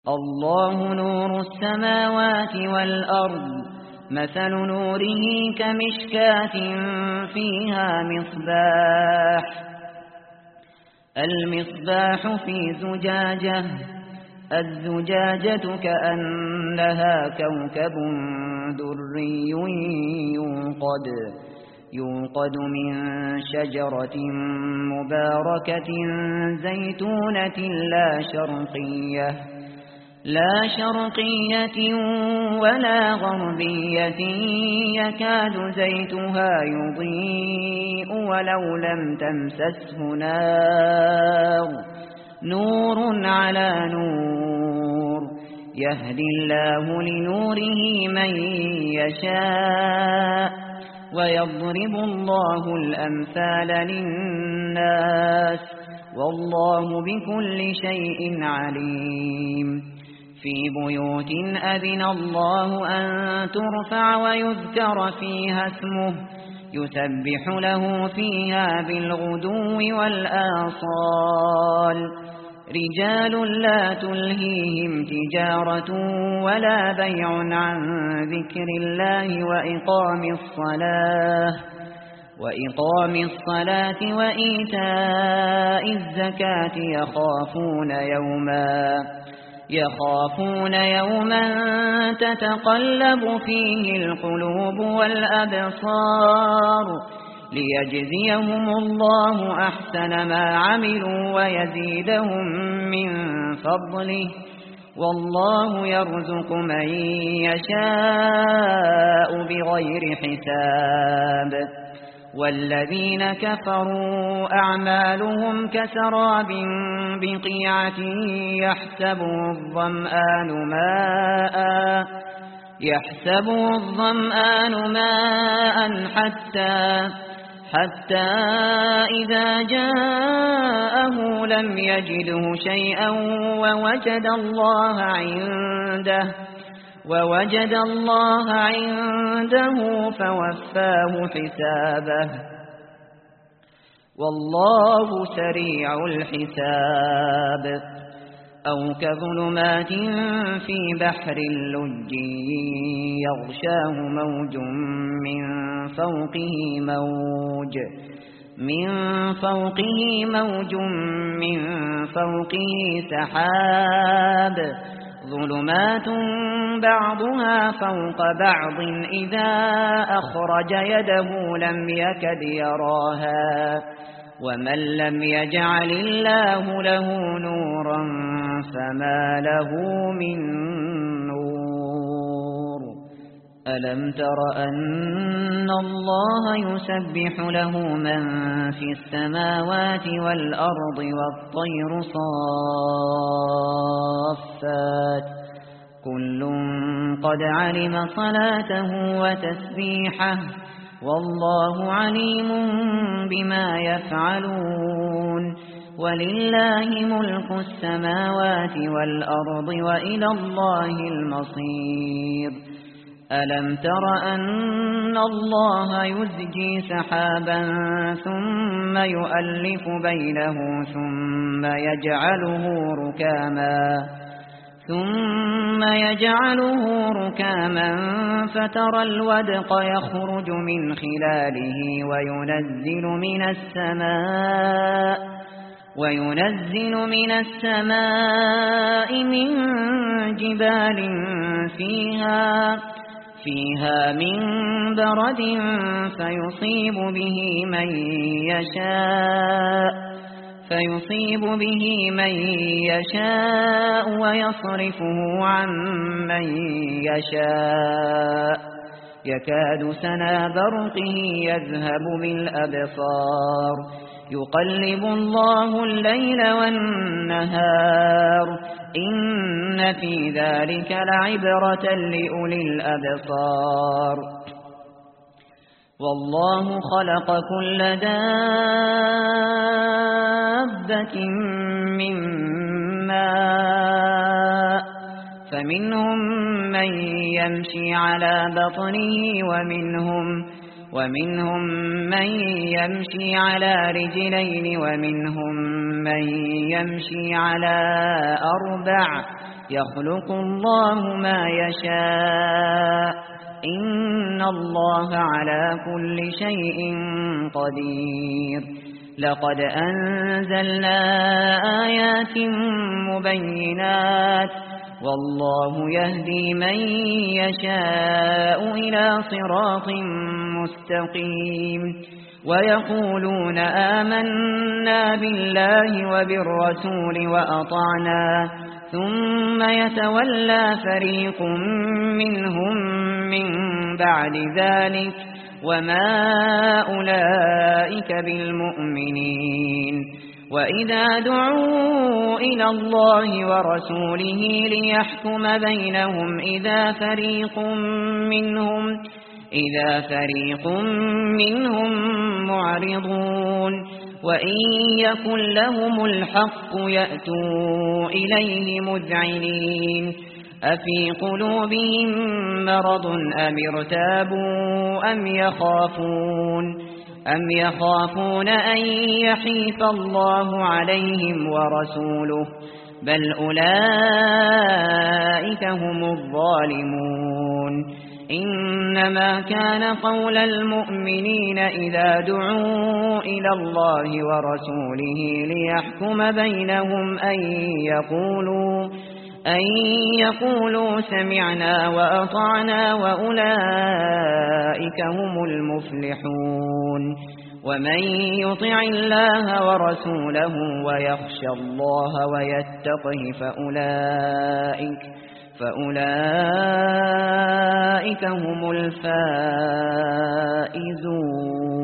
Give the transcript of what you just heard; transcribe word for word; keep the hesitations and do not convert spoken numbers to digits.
الله نور السماوات والأرض مثل نوره كمشكاة فيها مصباح المصباح في زجاجة الزجاجة كأنها كوكب دري يوقد يوقد من شجرة مباركة زيتونة لا شرقية لا شرقية ولا غربية يكاد زيتها يضيء ولو لم تمسسه نار نور على نور يهدي الله لنوره من يشاء ويضرب الله الأمثال للناس والله بكل شيء عليم في بيوت أذن الله أن ترفع ويذكر فيها اسمه يسبح له فيها بالغدو والآصال رجال لا تلهيهم تجارة ولا بيع عن ذكر الله وإقام الصلاة وإقام الصلاة وإيتاء الزكاة يخافون يوما يخافون يوما تتقلب فيه القلوب والأبصار ليجزيهم الله أحسن ما عملوا ويزيدهم من فضله والله يرزق من يشاء بغير حساب والذين كفروا أعمالهم كسراب بقيعة يحسبه الظمآن ماء يحسبه الظمآن ماء حتى حتى إذا جاءه لم يجده شيئا ووجد الله عنده ووجد الله عنده فوفاه حسابه والله سريع الحساب أو كظلمات في بحر اللج يغشاه موج من فوقه موج من فوقه موج من فوقه سحاب ظلمات بعضها فوق بعض إذا أخرج يده لم يكد يراها ومن لم يجعل الله له نورا فما له من نور ألم تر أن الله يسبح له من في السماوات والأرض والطير صافات كل قد علم صلاته وتسبيحه والله عليم بما يفعلون ولله ملك السماوات والأرض وإلى الله المصير ألم تر أن الله يزجي سحابا ثم يؤلف بينه ثم يجعله ركاما ثم يجعله ركاما فترى الودق يخرج من خلاله وينزل من السماء وينزل من السماء من جبال فيها فيها من برد فيصيب به من يشاء فيصيب به من يشاء ويصرفه عن من يشاء يكاد سنا برقه يذهب بالأبصار يقلب الله الليل والنهار إن في ذلك لعبرة لأولي الأبصار والله خلق كل دابة من ماء فمنهم من يمشي على بطنه ومنهم ومنهم من يمشي على رجلين ومنهم من يمشي على أربع يخلق الله ما يشاء إن الله على كل شيء قدير لقد أنزلنا آيات مبينات والله يهدي من يشاء إلى صراط مستقيم ويقولون آمنا بالله وبالرسول وأطعنا ثم يتولى فريق منهم من بعد ذلك وما أولئك بالمؤمنين وإذا دعوا إلى الله ورسوله ليحكم بينهم إذا فريق منهم إذا فريق منهم معرضون وإن يكن لهم الحق يأتوا إليه مذعنين أفي قلوبهم مرض أم ارتابوا أم يخافون أم يخافون أن يحيف الله عليهم ورسوله بل أولئك هم الظالمون إنما كان قول المؤمنين إذا دعوا إلى الله ورسوله ليحكم بينهم أن يقولوا أن يقولوا سمعنا وأطعنا وأولئك هم المفلحون ومن يطع الله ورسوله ويخشى الله ويتقه فأولئك فأولئك هم الفائزون